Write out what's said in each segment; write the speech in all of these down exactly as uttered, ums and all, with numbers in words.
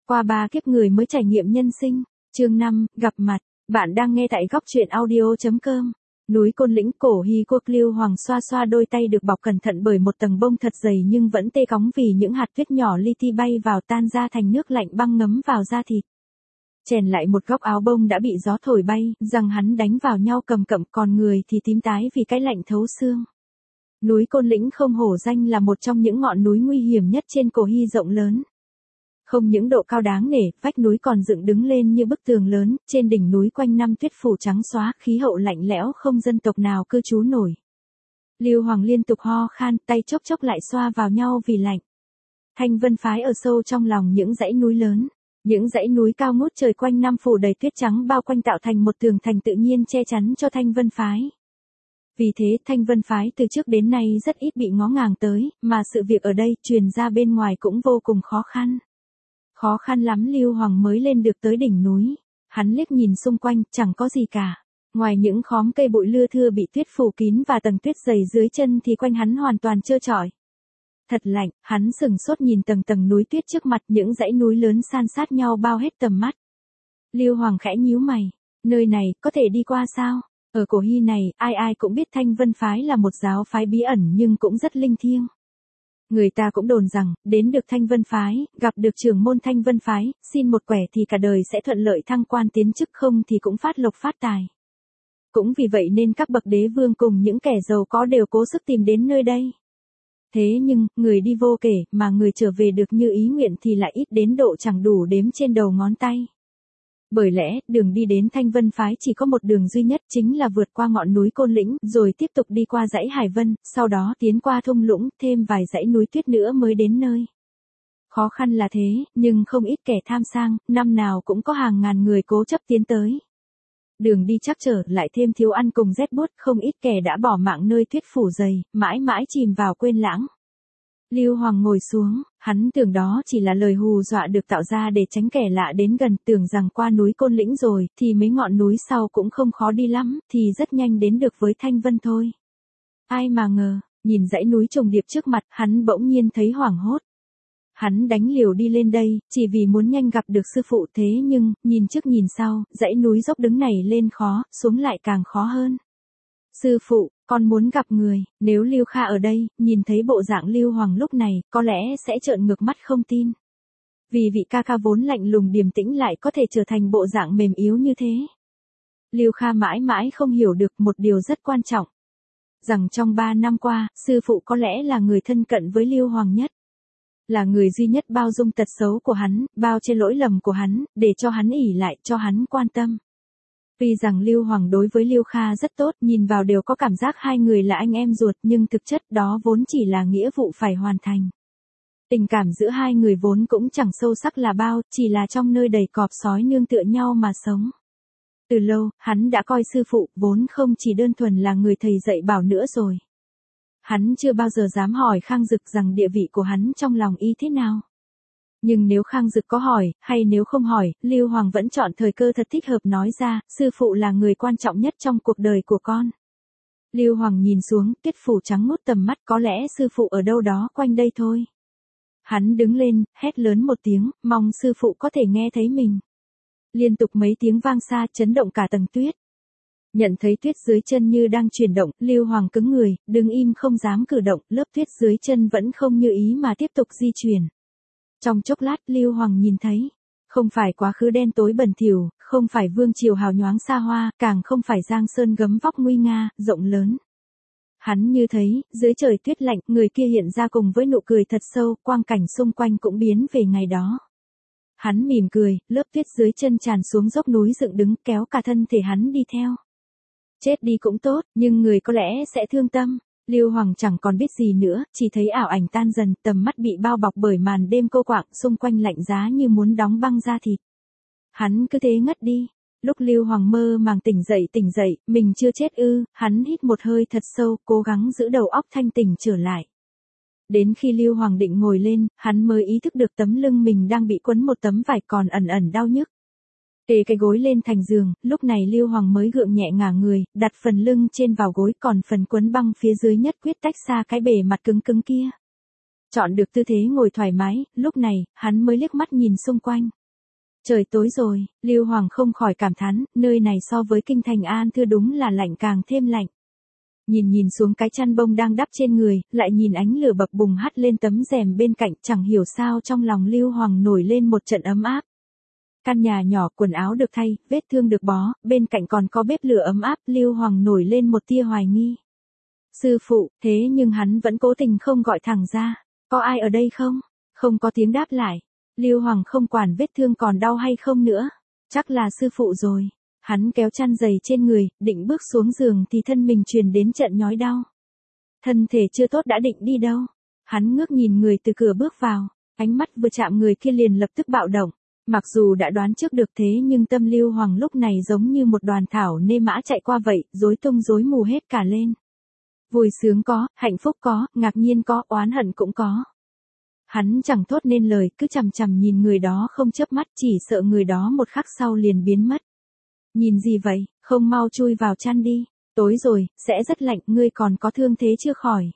Qua ba kiếp người mới trải nghiệm nhân sinh. Chương năm, gặp mặt. Bạn đang nghe tại góc truyện audio chấm com. Núi Côn Lĩnh, cổ Hy Quốc Lưu Hoàng xoa xoa đôi tay được bọc cẩn thận bởi một tầng bông thật dày nhưng vẫn tê cóng vì những hạt tuyết nhỏ li ti bay vào tan ra thành nước lạnh băng ngấm vào da thịt. Chèn lại một góc áo bông đã bị gió thổi bay, răng hắn đánh vào nhau cầm cậm, còn người thì tím tái vì cái lạnh thấu xương. Núi Côn Lĩnh không hổ danh là một trong những ngọn núi nguy hiểm nhất trên cổ Hy rộng lớn. Không những độ cao đáng nể, vách núi còn dựng đứng lên như bức tường lớn, trên đỉnh núi quanh năm tuyết phủ trắng xóa, khí hậu lạnh lẽo không dân tộc nào cư trú nổi. Lưu Hoàng liên tục ho khan, tay chốc chốc lại xoa vào nhau vì lạnh. Thanh Vân Phái ở sâu trong lòng những dãy núi lớn. Những dãy núi cao ngút trời quanh năm phủ đầy tuyết trắng bao quanh tạo thành một tường thành tự nhiên che chắn cho Thanh Vân Phái. Vì thế Thanh Vân Phái từ trước đến nay rất ít bị ngó ngàng tới, mà sự việc ở đây truyền ra bên ngoài cũng vô cùng khó khăn. Khó khăn lắm Lưu Hoàng mới lên được tới đỉnh núi. Hắn liếc nhìn xung quanh, chẳng có gì cả. Ngoài những khóm cây bụi lưa thưa bị tuyết phủ kín và tầng tuyết dày dưới chân thì quanh hắn hoàn toàn trơ trọi. Thật lạnh, hắn sừng sốt nhìn tầng tầng núi tuyết trước mặt, những dãy núi lớn san sát nhau bao hết tầm mắt. Lưu Hoàng khẽ nhíu mày, nơi này có thể đi qua sao? Ở cổ Hy này, ai ai cũng biết Thanh Vân Phái là một giáo phái bí ẩn nhưng cũng rất linh thiêng. Người ta cũng đồn rằng, đến được Thanh Vân Phái, gặp được trưởng môn Thanh Vân Phái, xin một quẻ thì cả đời sẽ thuận lợi thăng quan tiến chức, không thì cũng phát lộc phát tài. Cũng vì vậy nên các bậc đế vương cùng những kẻ giàu có đều cố sức tìm đến nơi đây. Thế nhưng, người đi vô kể, mà người trở về được như ý nguyện thì lại ít đến độ chẳng đủ đếm trên đầu ngón tay. Bởi lẽ, đường đi đến Thanh Vân Phái chỉ có một đường duy nhất, chính là vượt qua ngọn núi Côn Lĩnh, rồi tiếp tục đi qua dãy Hải Vân, sau đó tiến qua thung lũng, thêm vài dãy núi tuyết nữa mới đến nơi. Khó khăn là thế, nhưng không ít kẻ tham sang, năm nào cũng có hàng ngàn người cố chấp tiến tới. Đường đi trắc trở, lại thêm thiếu ăn cùng rét buốt, không ít kẻ đã bỏ mạng nơi tuyết phủ dày, mãi mãi chìm vào quên lãng. Lưu Hoàng ngồi xuống, hắn tưởng đó chỉ là lời hù dọa được tạo ra để tránh kẻ lạ đến gần, tưởng rằng qua núi Côn Lĩnh rồi, thì mấy ngọn núi sau cũng không khó đi lắm, thì rất nhanh đến được với Thanh Vân thôi. Ai mà ngờ, nhìn dãy núi trùng điệp trước mặt, hắn bỗng nhiên thấy hoảng hốt. Hắn đánh liều đi lên đây, chỉ vì muốn nhanh gặp được sư phụ, thế nhưng, nhìn trước nhìn sau, dãy núi dốc đứng này lên khó, xuống lại càng khó hơn. Sư phụ, con muốn gặp người. Nếu Lưu Kha ở đây, nhìn thấy bộ dạng Lưu Hoàng lúc này, có lẽ sẽ trợn ngược mắt không tin. Vì vị ca ca vốn lạnh lùng điềm tĩnh lại có thể trở thành bộ dạng mềm yếu như thế. Lưu Kha mãi mãi không hiểu được một điều rất quan trọng. Rằng trong ba năm qua, sư phụ có lẽ là người thân cận với Lưu Hoàng nhất. Là người duy nhất bao dung tật xấu của hắn, bao che lỗi lầm của hắn, để cho hắn ỷ lại, cho hắn quan tâm. Tuy rằng Lưu Hoàng đối với Lưu Kha rất tốt, nhìn vào đều có cảm giác hai người là anh em ruột, nhưng thực chất đó vốn chỉ là nghĩa vụ phải hoàn thành. Tình cảm giữa hai người vốn cũng chẳng sâu sắc là bao, chỉ là trong nơi đầy cọp sói nương tựa nhau mà sống. Từ lâu, hắn đã coi sư phụ vốn không chỉ đơn thuần là người thầy dạy bảo nữa rồi. Hắn chưa bao giờ dám hỏi Khang Dực rằng địa vị của hắn trong lòng y thế nào. Nhưng nếu Khang Dực có hỏi, hay nếu không hỏi, Lưu Hoàng vẫn chọn thời cơ thật thích hợp nói ra, sư phụ là người quan trọng nhất trong cuộc đời của con. Lưu Hoàng nhìn xuống, tuyết phủ trắng mốt tầm mắt, có lẽ sư phụ ở đâu đó quanh đây thôi. Hắn đứng lên, hét lớn một tiếng, mong sư phụ có thể nghe thấy mình. Liên tục mấy tiếng vang xa, chấn động cả tầng tuyết. Nhận thấy tuyết dưới chân như đang chuyển động, Lưu Hoàng cứng người, đứng im không dám cử động, lớp tuyết dưới chân vẫn không như ý mà tiếp tục di chuyển. Trong chốc lát Lưu Hoàng nhìn thấy, không phải quá khứ đen tối bẩn thỉu, không phải vương triều hào nhoáng xa hoa, càng không phải giang sơn gấm vóc nguy nga, rộng lớn. Hắn như thấy, dưới trời tuyết lạnh, người kia hiện ra cùng với nụ cười thật sâu, quang cảnh xung quanh cũng biến về ngày đó. Hắn mỉm cười, lớp tuyết dưới chân tràn xuống dốc núi dựng đứng, kéo cả thân thể hắn đi theo. Chết đi cũng tốt, nhưng người có lẽ sẽ thương tâm. Lưu Hoàng chẳng còn biết gì nữa, chỉ thấy ảo ảnh tan dần, tầm mắt bị bao bọc bởi màn đêm cô quạng, xung quanh lạnh giá như muốn đóng băng da thịt. Hắn cứ thế ngất đi. Lúc Lưu Hoàng mơ màng tỉnh dậy tỉnh dậy, mình chưa chết ư, hắn hít một hơi thật sâu, cố gắng giữ đầu óc thanh tỉnh trở lại. Đến khi Lưu Hoàng định ngồi lên, hắn mới ý thức được tấm lưng mình đang bị quấn một tấm vải còn ẩn ẩn đau nhức. Kề cái gối lên thành giường, lúc này Lưu Hoàng mới gượng nhẹ ngả người, đặt phần lưng trên vào gối, còn phần quấn băng phía dưới nhất quyết tách xa cái bề mặt cứng cứng kia. Chọn được tư thế ngồi thoải mái, lúc này, hắn mới liếc mắt nhìn xung quanh. Trời tối rồi, Lưu Hoàng không khỏi cảm thán, nơi này so với kinh thành An Thư đúng là lạnh càng thêm lạnh. Nhìn nhìn xuống cái chăn bông đang đắp trên người, lại nhìn ánh lửa bập bùng hắt lên tấm rèm bên cạnh, chẳng hiểu sao trong lòng Lưu Hoàng nổi lên một trận ấm áp. Căn nhà nhỏ, quần áo được thay, vết thương được bó, bên cạnh còn có bếp lửa ấm áp, Lưu Hoàng nổi lên một tia hoài nghi. Sư phụ, thế nhưng hắn vẫn cố tình không gọi thẳng ra, có ai ở đây không? Không có tiếng đáp lại. Lưu Hoàng không quản vết thương còn đau hay không nữa, chắc là sư phụ rồi. Hắn kéo chăn dày trên người, định bước xuống giường thì thân mình truyền đến trận nhói đau. Thân thể chưa tốt đã định đi đâu. Hắn ngước nhìn người từ cửa bước vào, ánh mắt vừa chạm người kia liền lập tức bạo động. Mặc dù đã đoán trước được thế nhưng tâm Lưu Hoàng lúc này giống như một đoàn thảo nê mã chạy qua vậy, rối tung rối mù hết cả lên. Vui sướng có, hạnh phúc có, ngạc nhiên có, oán hận cũng có. Hắn chẳng thốt nên lời, cứ chằm chằm nhìn người đó không chớp mắt, chỉ sợ người đó một khắc sau liền biến mất. Nhìn gì vậy, không mau chui vào chăn đi, tối rồi, sẽ rất lạnh, ngươi còn có thương thế chưa khỏi.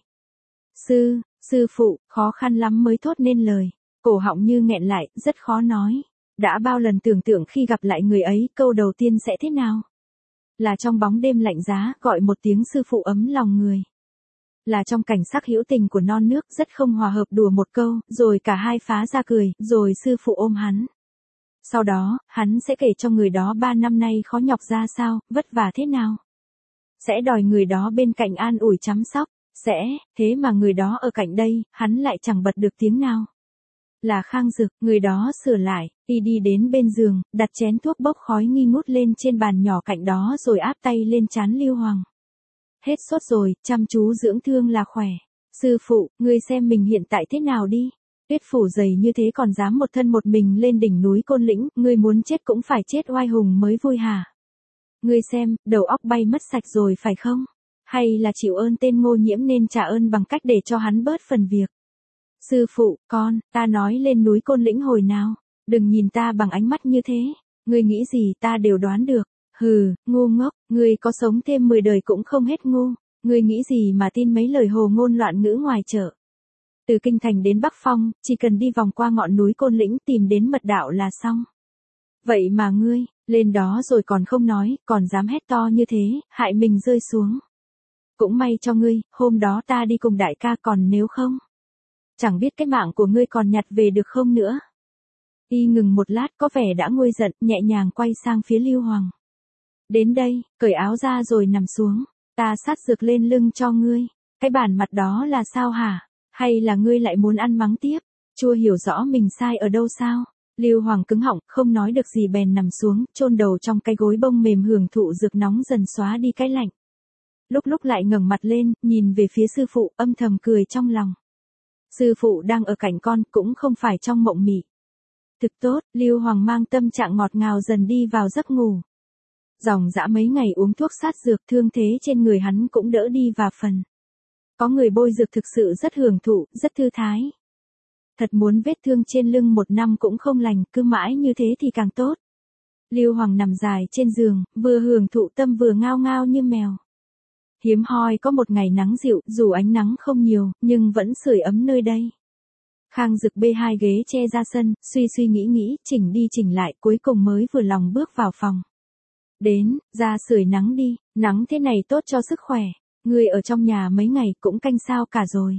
Sư, sư phụ, khó khăn lắm mới thốt nên lời, cổ họng như nghẹn lại, rất khó nói. Đã bao lần tưởng tượng khi gặp lại người ấy, câu đầu tiên sẽ thế nào? Là trong bóng đêm lạnh giá, gọi một tiếng sư phụ ấm lòng người. Là trong cảnh sắc hữu tình của non nước, rất không hòa hợp đùa một câu, rồi cả hai phá ra cười, rồi sư phụ ôm hắn. Sau đó, hắn sẽ kể cho người đó ba năm nay khó nhọc ra sao, vất vả thế nào. Sẽ đòi người đó bên cạnh an ủi chăm sóc, sẽ, thế mà người đó ở cạnh đây, hắn lại chẳng bật được tiếng nào. Là Khang Dực, người đó sửa lại, y đi đến bên giường, đặt chén thuốc bốc khói nghi ngút lên trên bàn nhỏ cạnh đó rồi áp tay lên trán Lưu Hoàng. Hết sốt rồi, chăm chú dưỡng thương là khỏe. Sư phụ, ngươi xem mình hiện tại thế nào đi. Tuyết phủ dày như thế còn dám một thân một mình lên đỉnh núi Côn Lĩnh, ngươi muốn chết cũng phải chết oai hùng mới vui hả? Ngươi xem, đầu óc bay mất sạch rồi phải không? Hay là chịu ơn tên Ngô Nhiễm nên trả ơn bằng cách để cho hắn bớt phần việc? Sư phụ, con, ta nói lên núi Côn Lĩnh hồi nào, đừng nhìn ta bằng ánh mắt như thế, ngươi nghĩ gì ta đều đoán được. Hừ, ngu ngốc, ngươi có sống thêm mười đời cũng không hết ngu, ngươi nghĩ gì mà tin mấy lời hồ ngôn loạn ngữ ngoài chợ. Từ kinh thành đến Bắc Phong, chỉ cần đi vòng qua ngọn núi Côn Lĩnh tìm đến mật đạo là xong. Vậy mà ngươi, lên đó rồi còn không nói, còn dám hét to như thế, hại mình rơi xuống. Cũng may cho ngươi, hôm đó ta đi cùng đại ca, còn nếu không, chẳng biết cái mạng của ngươi còn nhặt về được không nữa. Y ngừng một lát có vẻ đã nguôi giận, nhẹ nhàng quay sang phía Lưu Hoàng. Đến đây, cởi áo ra rồi nằm xuống, ta sát dược lên lưng cho ngươi. Cái bản mặt đó là sao hả? Hay là ngươi lại muốn ăn mắng tiếp? Chưa hiểu rõ mình sai ở đâu sao? Lưu Hoàng cứng họng, không nói được gì bèn nằm xuống, chôn đầu trong cái gối bông mềm hưởng thụ dược nóng dần xóa đi cái lạnh. Lúc lúc lại ngẩng mặt lên, nhìn về phía sư phụ, âm thầm cười trong lòng. Sư phụ đang ở cạnh con, cũng không phải trong mộng mị. Thực tốt, Lưu Hoàng mang tâm trạng ngọt ngào dần đi vào giấc ngủ. Dòng dã mấy ngày uống thuốc sát dược, thương thế trên người hắn cũng đỡ đi vài phần. Có người bôi dược thực sự rất hưởng thụ, rất thư thái. Thật muốn vết thương trên lưng một năm cũng không lành, cứ mãi như thế thì càng tốt. Lưu Hoàng nằm dài trên giường, vừa hưởng thụ tâm vừa ngao ngao như mèo. Hiếm hoi có một ngày nắng dịu, dù ánh nắng không nhiều, nhưng vẫn sưởi ấm nơi đây. Khang Dực bê hai ghế che ra sân, suy suy nghĩ nghĩ, chỉnh đi chỉnh lại, cuối cùng mới vừa lòng bước vào phòng. Đến, ra sưởi nắng đi, nắng thế này tốt cho sức khỏe. Ngươi ở trong nhà mấy ngày cũng canh sao cả rồi.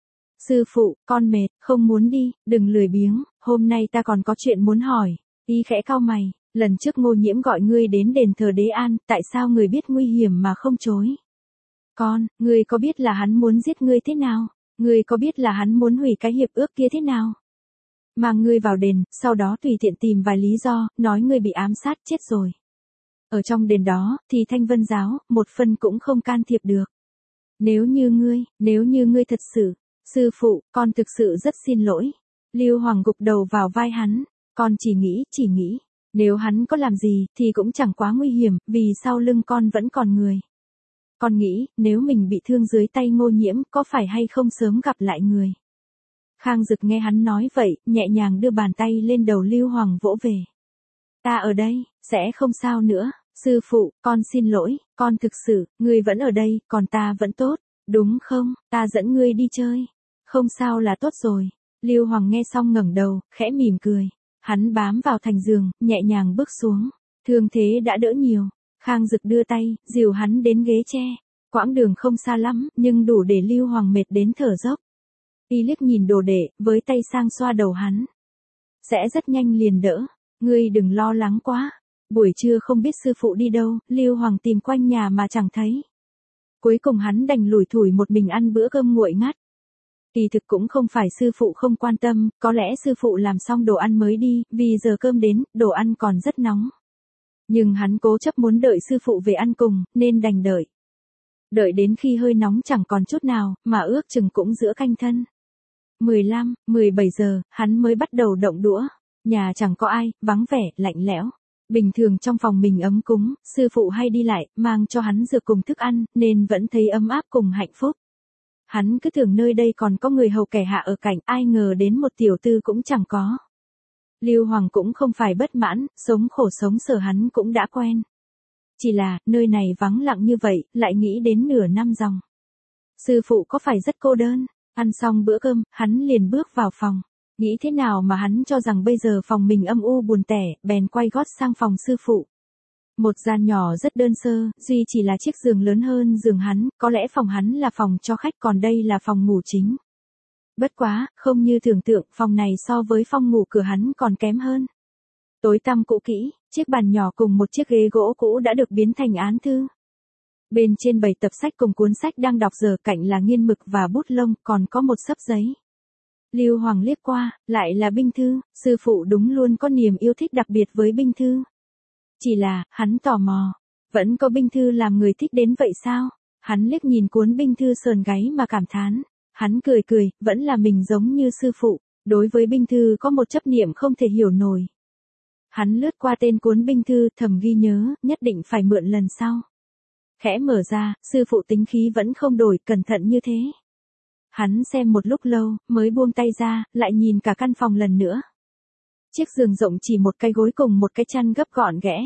Sư phụ, con mệt, không muốn đi, đừng lười biếng, hôm nay ta còn có chuyện muốn hỏi. Y khẽ cau mày, lần trước Ngô Nhiễm gọi ngươi đến đền thờ Đế An, tại sao ngươi biết nguy hiểm mà không chối? Con, ngươi có biết là hắn muốn giết ngươi thế nào? Ngươi có biết là hắn muốn hủy cái hiệp ước kia thế nào? Mang ngươi vào đền, sau đó tùy tiện tìm vài lý do, nói ngươi bị ám sát chết rồi. Ở trong đền đó, thì Thanh Vân giáo, một phân cũng không can thiệp được. Nếu như ngươi, nếu như ngươi thật sự, sư phụ, con thực sự rất xin lỗi. Lưu Hoàng gục đầu vào vai hắn, con chỉ nghĩ, chỉ nghĩ, nếu hắn có làm gì, thì cũng chẳng quá nguy hiểm, vì sau lưng con vẫn còn người. Con nghĩ, nếu mình bị thương dưới tay Ngô Nhiễm, có phải hay không sớm gặp lại người. Khang Dực nghe hắn nói vậy, nhẹ nhàng đưa bàn tay lên đầu Lưu Hoàng vỗ về. Ta ở đây, sẽ không sao nữa. Sư phụ, con xin lỗi, con thực sự, ngươi vẫn ở đây, còn ta vẫn tốt, đúng không, ta dẫn ngươi đi chơi. Không sao là tốt rồi. Lưu Hoàng nghe xong ngẩng đầu, khẽ mỉm cười. Hắn bám vào thành giường, nhẹ nhàng bước xuống. Thương thế đã đỡ nhiều. Khang Dực đưa tay, dìu hắn đến ghế tre. Quãng đường không xa lắm, nhưng đủ để Lưu Hoàng mệt đến thở dốc. Y liếc nhìn đồ đệ, với tay sang xoa đầu hắn. Sẽ rất nhanh liền đỡ. Ngươi đừng lo lắng quá. Buổi trưa không biết sư phụ đi đâu, Lưu Hoàng tìm quanh nhà mà chẳng thấy. Cuối cùng hắn đành lủi thủi một mình ăn bữa cơm nguội ngắt. Kỳ thực cũng không phải sư phụ không quan tâm, có lẽ sư phụ làm xong đồ ăn mới đi, vì giờ cơm đến, đồ ăn còn rất nóng. Nhưng hắn cố chấp muốn đợi sư phụ về ăn cùng, nên đành đợi. Đợi đến khi hơi nóng chẳng còn chút nào, mà ước chừng cũng giữa canh thân. mười lăm, mười bảy giờ, hắn mới bắt đầu động đũa. Nhà chẳng có ai, vắng vẻ, lạnh lẽo. Bình thường trong phòng mình ấm cúng, sư phụ hay đi lại, mang cho hắn dược cùng thức ăn, nên vẫn thấy ấm áp cùng hạnh phúc. Hắn cứ tưởng nơi đây còn có người hầu kẻ hạ ở cạnh, ai ngờ đến một tiểu tư cũng chẳng có. Lưu Hoàng cũng không phải bất mãn, sống khổ sống sở hắn cũng đã quen. Chỉ là, nơi này vắng lặng như vậy, lại nghĩ đến nửa năm dòng. Sư phụ có phải rất cô đơn? Ăn xong bữa cơm, hắn liền bước vào phòng. Nghĩ thế nào mà hắn cho rằng bây giờ phòng mình âm u buồn tẻ, bèn quay gót sang phòng sư phụ. Một gian nhỏ rất đơn sơ, duy chỉ là chiếc giường lớn hơn giường hắn, có lẽ phòng hắn là phòng cho khách còn đây là phòng ngủ chính. Bất quá, không như tưởng tượng, phòng này so với phòng ngủ cửa hắn còn kém hơn. Tối tăm cũ kỹ, chiếc bàn nhỏ cùng một chiếc ghế gỗ cũ đã được biến thành án thư. Bên trên bày tập sách cùng cuốn sách đang đọc, giờ cạnh là nghiên mực và bút lông, còn có một xấp giấy. Lưu Hoàng liếc qua, lại là binh thư, sư phụ đúng luôn có niềm yêu thích đặc biệt với binh thư. Chỉ là, hắn tò mò, vẫn có binh thư làm người thích đến vậy sao? Hắn liếc nhìn cuốn binh thư sờn gáy mà cảm thán. Hắn cười cười, vẫn là mình giống như sư phụ, đối với binh thư có một chấp niệm không thể hiểu nổi. Hắn lướt qua tên cuốn binh thư, thầm ghi nhớ, nhất định phải mượn lần sau. Khẽ mở ra, sư phụ tính khí vẫn không đổi, cẩn thận như thế. Hắn xem một lúc lâu, mới buông tay ra, lại nhìn cả căn phòng lần nữa. Chiếc giường rộng chỉ một cái gối cùng một cái chăn gấp gọn ghẽ.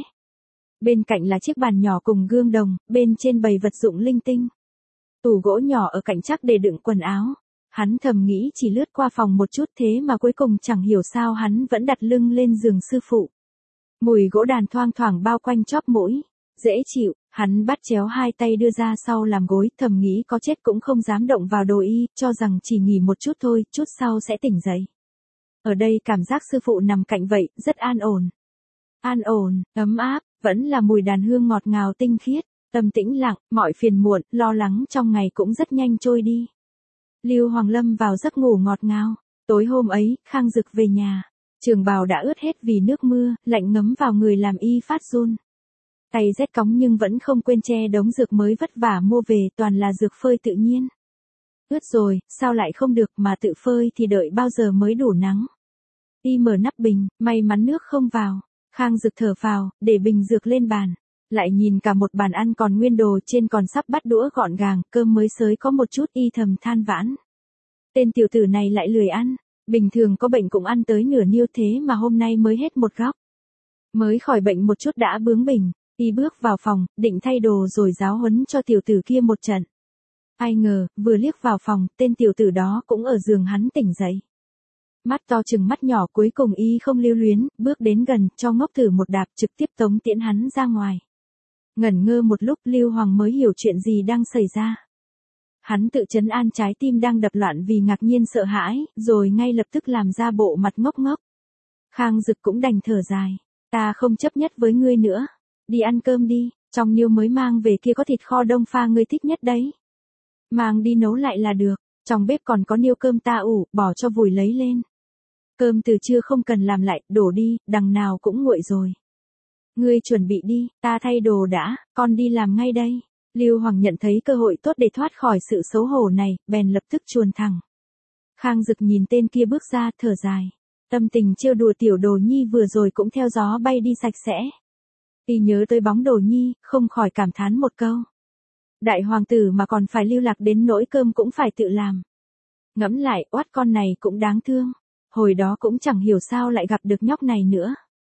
Bên cạnh là chiếc bàn nhỏ cùng gương đồng, bên trên bày vật dụng linh tinh. Tủ gỗ nhỏ ở cạnh chắc để đựng quần áo. Hắn thầm nghĩ chỉ lướt qua phòng một chút thế mà cuối cùng chẳng hiểu sao hắn vẫn đặt lưng lên giường sư phụ. Mùi gỗ đàn thoang thoảng bao quanh chóp mũi. Dễ chịu, hắn bắt chéo hai tay đưa ra sau làm gối, thầm nghĩ có chết cũng không dám động vào đồ y, cho rằng chỉ nghỉ một chút thôi, chút sau sẽ tỉnh dậy. Ở đây cảm giác sư phụ nằm cạnh vậy, rất an ổn. An ổn, ấm áp, vẫn là mùi đàn hương ngọt ngào tinh khiết, tâm tĩnh lặng, mọi phiền muộn, lo lắng trong ngày cũng rất nhanh trôi đi. Lưu Hoàng lâm vào giấc ngủ ngọt ngào. Tối hôm ấy, Khang Dực về nhà. Trường bào đã ướt hết vì nước mưa, lạnh ngấm vào người làm y phát run. Tay rét cóng nhưng vẫn không quên che đống dược mới vất vả mua về, toàn là dược phơi tự nhiên. Ướt rồi, sao lại không được, mà tự phơi thì đợi bao giờ mới đủ nắng. Y mở nắp bình, may mắn nước không vào. Khang Dực thở phào, để bình dược lên bàn. Lại nhìn cả một bàn ăn còn nguyên đồ, trên còn sắp bắt đũa gọn gàng, cơm mới xới có một chút, y thầm than vãn. Tên tiểu tử này lại lười ăn, bình thường có bệnh cũng ăn tới nửa niêu thế mà hôm nay mới hết một góc. Mới khỏi bệnh một chút đã bướng bỉnh, y bước vào phòng, định thay đồ rồi giáo huấn cho tiểu tử kia một trận. Ai ngờ, vừa liếc vào phòng, tên tiểu tử đó cũng ở giường hắn tỉnh dậy. Mắt to chừng mắt nhỏ, cuối cùng y không lưu luyến, bước đến gần, cho ngốc thử một đạp, trực tiếp tống tiễn hắn ra ngoài. Ngẩn ngơ một lúc, Lưu Hoàng mới hiểu chuyện gì đang xảy ra. Hắn tự trấn an trái tim đang đập loạn vì ngạc nhiên sợ hãi, rồi ngay lập tức làm ra bộ mặt ngốc ngốc. Khang Dực cũng đành thở dài. Ta không chấp nhất với ngươi nữa. Đi ăn cơm đi, trong niêu mới mang về kia có thịt kho đông pha ngươi thích nhất đấy. Mang đi nấu lại là được, trong bếp còn có niêu cơm ta ủ, bỏ cho vùi lấy lên. Cơm từ trưa không cần làm lại, đổ đi, đằng nào cũng nguội rồi. Ngươi chuẩn bị đi, ta thay đồ đã, con đi làm ngay đây. Lưu Hoàng nhận thấy cơ hội tốt để thoát khỏi sự xấu hổ này, bèn lập tức chuồn thẳng. Khang Dực nhìn tên kia bước ra, thở dài. Tâm tình trêu đùa tiểu đồ nhi vừa rồi cũng theo gió bay đi sạch sẽ. Y nhớ tới bóng đồ nhi, không khỏi cảm thán một câu. Đại hoàng tử mà còn phải lưu lạc đến nỗi cơm cũng phải tự làm. Ngẫm lại, oát con này cũng đáng thương. Hồi đó cũng chẳng hiểu sao lại gặp được nhóc này nữa.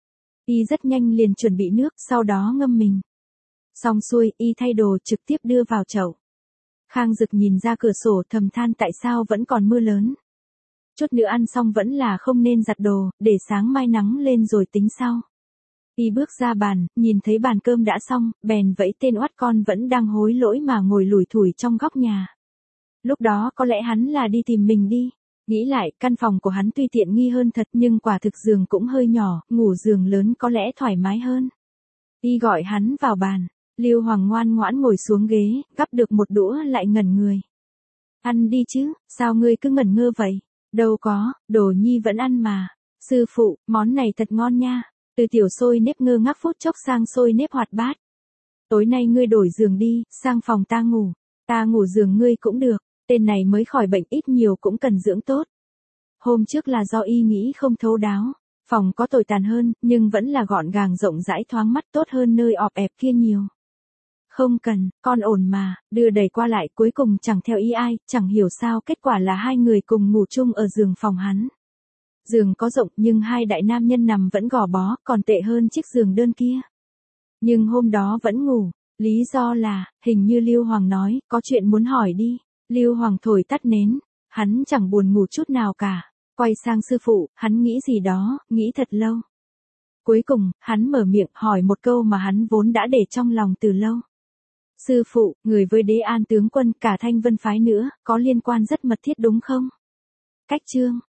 Y rất nhanh liền chuẩn bị nước, sau đó ngâm mình. Xong xuôi, y thay đồ trực tiếp đưa vào chậu. Khang Dực nhìn ra cửa sổ thầm than tại sao vẫn còn mưa lớn. Chút nữa ăn xong vẫn là không nên giặt đồ, để sáng mai nắng lên rồi tính sau. Y bước ra bàn, nhìn thấy bàn cơm đã xong, bèn vẫy tên oắt con vẫn đang hối lỗi mà ngồi lủi thủi trong góc nhà. Lúc đó có lẽ hắn là đi tìm mình đi. Nghĩ lại, căn phòng của hắn tuy tiện nghi hơn thật nhưng quả thực giường cũng hơi nhỏ, ngủ giường lớn có lẽ thoải mái hơn. Y gọi hắn vào bàn. Lưu Hoàng ngoan ngoãn ngồi xuống ghế, gắp được một đũa lại ngẩn người. Ăn đi chứ, sao ngươi cứ ngẩn ngơ vậy? Đâu có, đồ nhi vẫn ăn mà. Sư phụ, món này thật ngon nha. Từ tiểu xôi nếp ngơ ngác phút chốc sang xôi nếp hoạt bát. Tối nay ngươi đổi giường đi, sang phòng ta ngủ. Ta ngủ giường ngươi cũng được, tên này mới khỏi bệnh ít nhiều cũng cần dưỡng tốt. Hôm trước là do y nghĩ không thấu đáo. Phòng có tồi tàn hơn, nhưng vẫn là gọn gàng rộng rãi thoáng mắt tốt hơn nơi ọp ẹp kia nhiều. Không cần, con ổn mà, đưa đẩy qua lại cuối cùng chẳng theo ý ai, chẳng hiểu sao kết quả là hai người cùng ngủ chung ở giường phòng hắn. Giường có rộng nhưng hai đại nam nhân nằm vẫn gò bó, còn tệ hơn chiếc giường đơn kia. Nhưng hôm đó vẫn ngủ, lý do là, hình như Lưu Hoàng nói, có chuyện muốn hỏi đi. Lưu Hoàng thổi tắt nến, hắn chẳng buồn ngủ chút nào cả. Quay sang sư phụ, hắn nghĩ gì đó, nghĩ thật lâu. Cuối cùng, hắn mở miệng hỏi một câu mà hắn vốn đã để trong lòng từ lâu. Sư phụ, người với Đế An tướng quân cả Thanh Vân phái nữa, có liên quan rất mật thiết đúng không? Cách chương